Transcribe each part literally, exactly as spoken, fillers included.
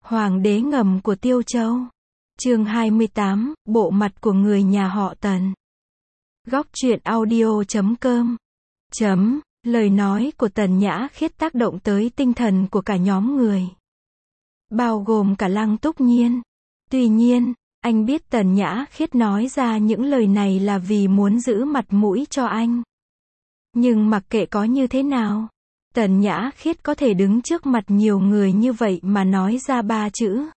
Hoàng đế ngầm của Tiêu Châu. Chương hai mươi tám, bộ mặt của người nhà họ Tần. Góc truyện audio chấm com. Chấm, lời nói của Tần Nhã Khiết tác động tới tinh thần của cả nhóm người. Bao gồm cả Lăng Túc Nhiên. Tuy nhiên, anh biết Tần Nhã Khiết nói ra những lời này là vì muốn giữ mặt mũi cho anh. Nhưng mặc kệ có như thế nào, Tần Nhã Khiết có thể đứng trước mặt nhiều người như vậy mà nói ra ba chữ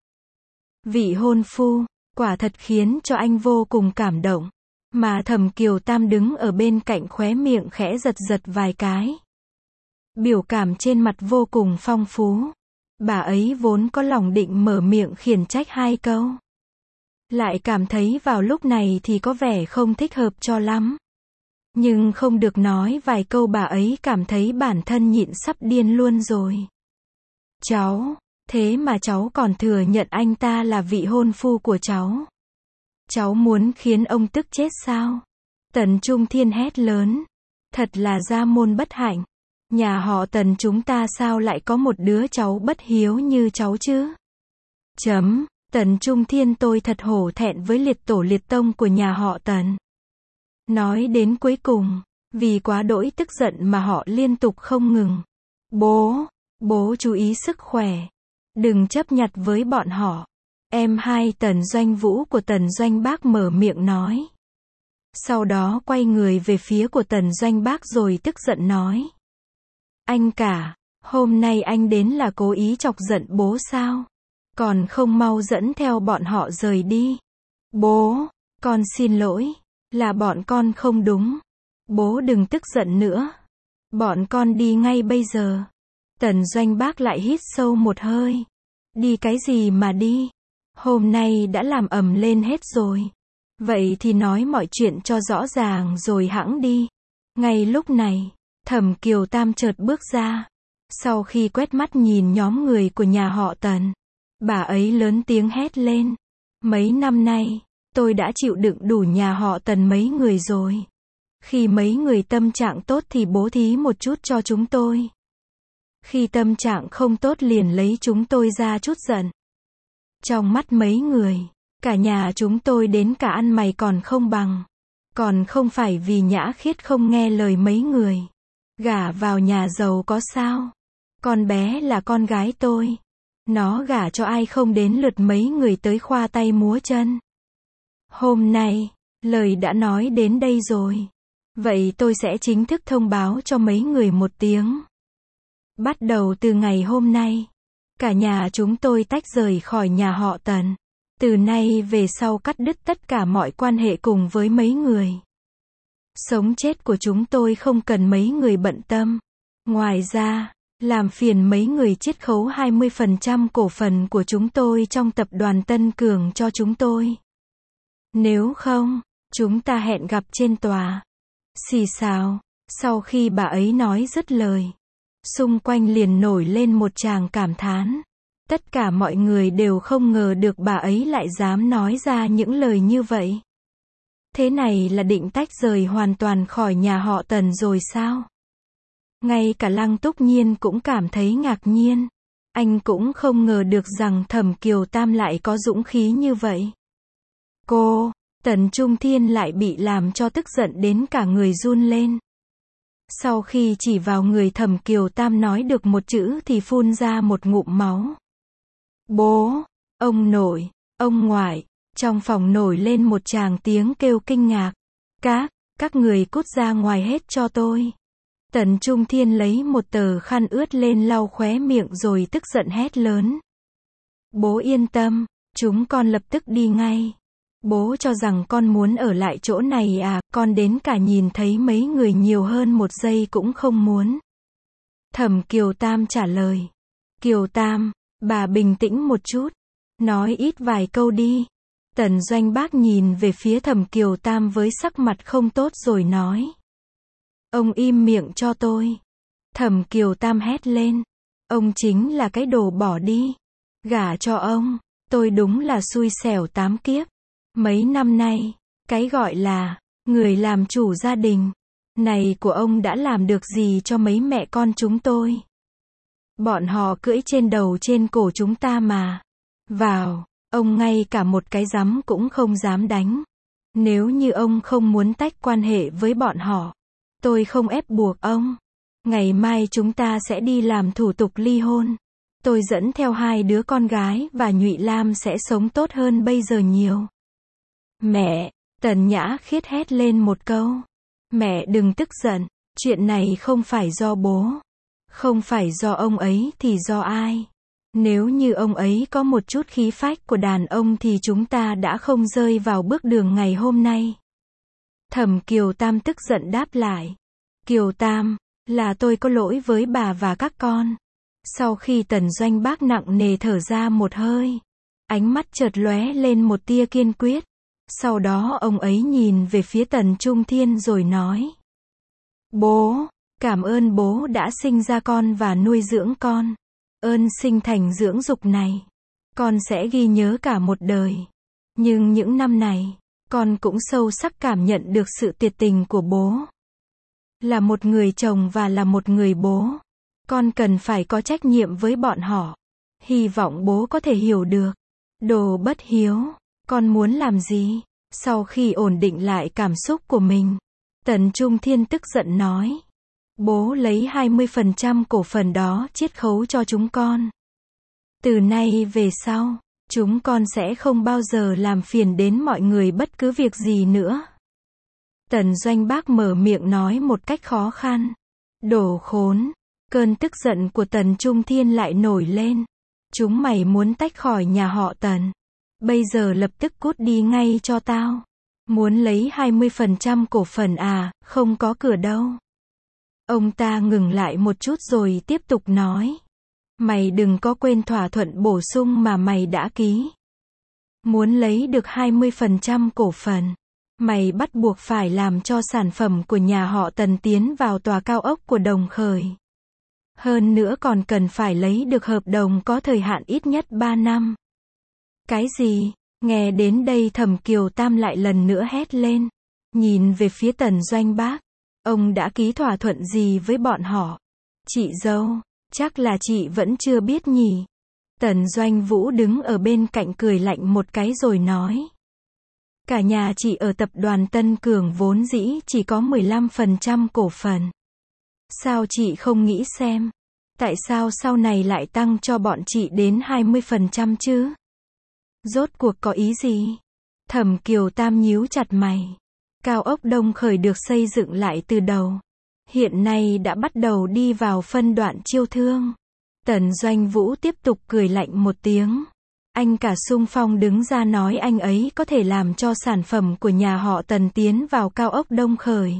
vị hôn phu, quả thật khiến cho anh vô cùng cảm động. Mà Thẩm Kiều Tam đứng ở bên cạnh khóe miệng khẽ giật giật vài cái. Biểu cảm trên mặt vô cùng phong phú. Bà ấy vốn có lòng định mở miệng khiển trách hai câu. Lại cảm thấy vào lúc này thì có vẻ không thích hợp cho lắm. Nhưng không được nói vài câu bà ấy cảm thấy bản thân nhịn sắp điên luôn rồi. Cháu, thế mà cháu còn thừa nhận anh ta là vị hôn phu của cháu. Cháu muốn khiến ông tức chết sao? Tần Trung Thiên hét lớn. Thật là gia môn bất hạnh. Nhà họ Tần chúng ta sao lại có một đứa cháu bất hiếu như cháu chứ? Chấm, Tần Trung Thiên tôi thật hổ thẹn với liệt tổ liệt tông của nhà họ Tần. Nói đến cuối cùng, vì quá đỗi tức giận mà họ liên tục không ngừng. Bố, bố chú ý sức khỏe. Đừng chấp nhặt với bọn họ. Em hai Tần Doanh Vũ của Tần Doanh Bác mở miệng nói. Sau đó quay người về phía của Tần Doanh Bác rồi tức giận nói. Anh cả, hôm nay anh đến là cố ý chọc giận bố sao? Còn không mau dẫn theo bọn họ rời đi. Bố, con xin lỗi, là bọn con không đúng. Bố đừng tức giận nữa. Bọn con đi ngay bây giờ. Tần Doanh Bác lại hít sâu một hơi. Đi cái gì mà đi? Hôm nay đã làm ầm lên hết rồi. Vậy thì nói mọi chuyện cho rõ ràng rồi hẵng đi. Ngay lúc này, Thẩm Kiều Tam chợt bước ra. Sau khi quét mắt nhìn nhóm người của nhà họ Tần, bà ấy lớn tiếng hét lên. Mấy năm nay, tôi đã chịu đựng đủ nhà họ Tần mấy người rồi. Khi mấy người tâm trạng tốt thì bố thí một chút cho chúng tôi. Khi tâm trạng không tốt liền lấy chúng tôi ra chút giận. Trong mắt mấy người, cả nhà chúng tôi đến cả ăn mày còn không bằng. Còn không phải vì Nhã Khiết không nghe lời mấy người. Gả vào nhà giàu có sao? Con bé là con gái tôi. Nó gả cho ai không đến lượt mấy người tới khoa tay múa chân. Hôm nay, lời đã nói đến đây rồi. Vậy tôi sẽ chính thức thông báo cho mấy người một tiếng. Bắt đầu từ ngày hôm nay, cả nhà chúng tôi tách rời khỏi nhà họ Tần. Từ nay về sau cắt đứt tất cả mọi quan hệ cùng với mấy người. Sống chết của chúng tôi không cần mấy người bận tâm. Ngoài ra, làm phiền mấy người chiết khấu hai mươi phần trăm cổ phần của chúng tôi trong tập đoàn Tân Cường cho chúng tôi. Nếu không, chúng ta hẹn gặp trên tòa. Xì xào, sau khi bà ấy nói dứt lời, xung quanh liền nổi lên một tràng cảm thán. Tất cả mọi người đều không ngờ được bà ấy lại dám nói ra những lời như vậy. Thế này là định tách rời hoàn toàn khỏi nhà họ Tần rồi sao? Ngay cả Lăng Túc Nhiên cũng cảm thấy ngạc nhiên. Anh cũng không ngờ được rằng Thẩm Kiều Tam lại có dũng khí như vậy. Cô, Tần Trung Thiên lại bị làm cho tức giận đến cả người run lên. Sau khi chỉ vào người Thẩm Kiều Tam nói được một chữ thì phun ra một ngụm máu. Bố, ông nội, ông ngoại, trong phòng nổi lên một tràng tiếng kêu kinh ngạc. Các, các người cút ra ngoài hết cho tôi. Tần Trung Thiên lấy một tờ khăn ướt lên lau khóe miệng rồi tức giận hét lớn. Bố yên tâm, chúng con lập tức đi ngay. Bố cho rằng con muốn ở lại chỗ này à, con đến cả nhìn thấy mấy người nhiều hơn một giây cũng không muốn. Thẩm Kiều Tam trả lời. Kiều Tam, bà bình tĩnh một chút. Nói ít vài câu đi. Tần Doanh Bác nhìn về phía Thẩm Kiều Tam với sắc mặt không tốt rồi nói. Ông im miệng cho tôi. Thẩm Kiều Tam hét lên. Ông chính là cái đồ bỏ đi. Gả cho ông, tôi đúng là xui xẻo tám kiếp. Mấy năm nay, cái gọi là người làm chủ gia đình này của ông đã làm được gì cho mấy mẹ con chúng tôi? Bọn họ cưỡi trên đầu trên cổ chúng ta mà. vào, ông ngay cả một cái giám cũng không dám đánh. Nếu như ông không muốn tách quan hệ với bọn họ, tôi không ép buộc ông. Ngày mai chúng ta sẽ đi làm thủ tục ly hôn. Tôi dẫn theo hai đứa con gái và Nhụy Lam sẽ sống tốt hơn bây giờ nhiều. Mẹ, Tần Nhã Khiết hét lên một câu. Mẹ đừng tức giận, chuyện này không phải do bố. Không phải do ông ấy thì do ai? Nếu như ông ấy có một chút khí phách của đàn ông thì chúng ta đã không rơi vào bước đường ngày hôm nay. Thẩm Kiều Tam tức giận đáp lại. Kiều Tam, là tôi có lỗi với bà và các con. Sau khi Tần Doanh Bác nặng nề thở ra một hơi, ánh mắt chợt lóe lên một tia kiên quyết. Sau đó ông ấy nhìn về phía Tần Trung Thiên rồi nói. Bố, cảm ơn bố đã sinh ra con và nuôi dưỡng con. Ơn sinh thành dưỡng dục này, con sẽ ghi nhớ cả một đời. Nhưng những năm này, con cũng sâu sắc cảm nhận được sự tuyệt tình của bố. Là một người chồng và là một người bố, con cần phải có trách nhiệm với bọn họ. Hy vọng bố có thể hiểu được. Đồ bất hiếu, con muốn làm gì? Sau khi ổn định lại cảm xúc của mình, Tần Trung Thiên tức giận nói. Bố lấy hai mươi phần trăm cổ phần đó chiết khấu cho chúng con. Từ nay về sau, chúng con sẽ không bao giờ làm phiền đến mọi người bất cứ việc gì nữa. Tần Doanh Bác mở miệng nói một cách khó khăn. Đồ khốn, cơn tức giận của Tần Trung Thiên lại nổi lên. Chúng mày muốn tách khỏi nhà họ Tần. Bây giờ lập tức cút đi ngay cho tao. Muốn lấy hai mươi phần trăm cổ phần à, không có cửa đâu. Ông ta ngừng lại một chút rồi tiếp tục nói. Mày đừng có quên thỏa thuận bổ sung mà mày đã ký. Muốn lấy được hai mươi phần trăm cổ phần, mày bắt buộc phải làm cho sản phẩm của nhà họ Tần tiến vào tòa cao ốc của Đồng Khởi. Hơn nữa còn cần phải lấy được hợp đồng có thời hạn ít nhất ba năm. Cái gì? Nghe đến đây Thẩm Kiều Tam lại lần nữa hét lên. Nhìn về phía Tần Doanh Bác. Ông đã ký thỏa thuận gì với bọn họ? Chị dâu, chắc là chị vẫn chưa biết nhỉ? Tần Doanh Vũ đứng ở bên cạnh cười lạnh một cái rồi nói. Cả nhà chị ở tập đoàn Tân Cường vốn dĩ chỉ có mười lăm phần trăm cổ phần. Sao chị không nghĩ xem? Tại sao sau này lại tăng cho bọn chị đến hai mươi phần trăm chứ? Rốt cuộc có ý gì? Thẩm Kiều Tam nhíu chặt mày. Cao ốc Đông Khởi được xây dựng lại từ đầu. Hiện nay đã bắt đầu đi vào phân đoạn chiêu thương. Tần Doanh Vũ tiếp tục cười lạnh một tiếng. Anh cả xung phong đứng ra nói anh ấy có thể làm cho sản phẩm của nhà họ Tần tiến vào cao ốc Đông Khởi.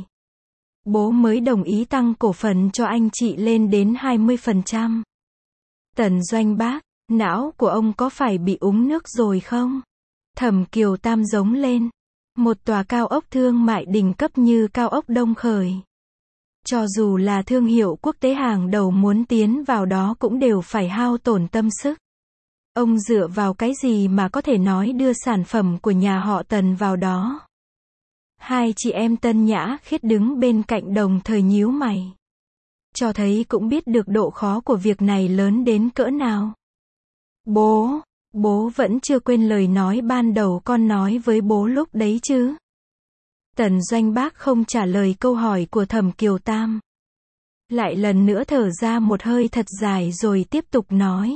Bố mới đồng ý tăng cổ phần cho anh chị lên đến hai mươi phần trăm. Tần Doanh Bác, não của ông có phải bị úng nước rồi không? Thẩm Kiều Tam giống lên. Một tòa cao ốc thương mại đỉnh cấp như cao ốc Đông Khởi. Cho dù là thương hiệu quốc tế hàng đầu muốn tiến vào đó cũng đều phải hao tổn tâm sức. Ông dựa vào cái gì mà có thể nói đưa sản phẩm của nhà họ Tần vào đó? Hai chị em Tân Nhã Khiết đứng bên cạnh đồng thời nhíu mày. Cho thấy cũng biết được độ khó của việc này lớn đến cỡ nào. Bố, bố vẫn chưa quên lời nói ban đầu con nói với bố lúc đấy chứ? Tần Doanh Bác không trả lời câu hỏi của Thẩm Kiều Tam. Lại lần nữa thở ra một hơi thật dài rồi tiếp tục nói.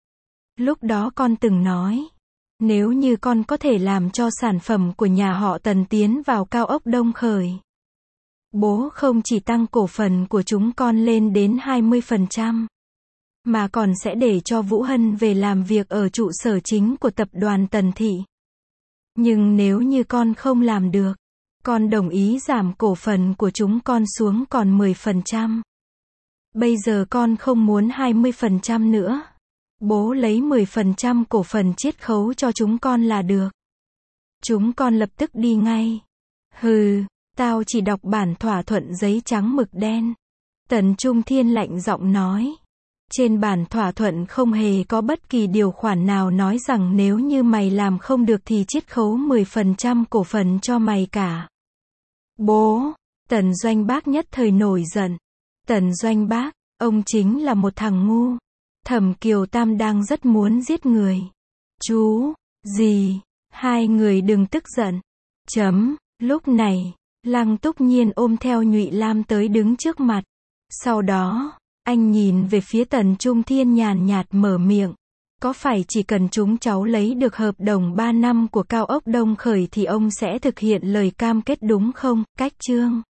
Lúc đó con từng nói, nếu như con có thể làm cho sản phẩm của nhà họ Tần tiến vào cao ốc Đông Khởi, bố không chỉ tăng cổ phần của chúng con lên đến hai mươi phần trăm, mà còn sẽ để cho Vũ Hân về làm việc ở trụ sở chính của tập đoàn Tần Thị. Nhưng nếu như con không làm được, con đồng ý giảm cổ phần của chúng con xuống còn mười phần trăm. Bây giờ con không muốn hai mươi phần trăm nữa. Bố lấy mười phần trăm cổ phần chiết khấu cho chúng con là được. Chúng con lập tức đi ngay. Hừ, tao chỉ đọc bản thỏa thuận giấy trắng mực đen. Tần Trung Thiên lạnh giọng nói. Trên bản thỏa thuận không hề có bất kỳ điều khoản nào nói rằng nếu như mày làm không được thì chiết khấu mười phần trăm cổ phần cho mày cả. Bố, Tần Doanh Bác nhất thời nổi giận. Tần Doanh Bác, ông chính là một thằng ngu. Thẩm Kiều Tam đang rất muốn giết người. Chú, dì, hai người đừng tức giận. Chấm, lúc này, Lăng Túc Nhiên ôm theo Nhụy Lam tới đứng trước mặt. Sau đó, anh nhìn về phía Tần Trung Thiên nhàn nhạt mở miệng. Có phải chỉ cần chúng cháu lấy được hợp đồng ba năm của Cao ốc Đông Khởi thì ông sẽ thực hiện lời cam kết đúng không, Cách Trương?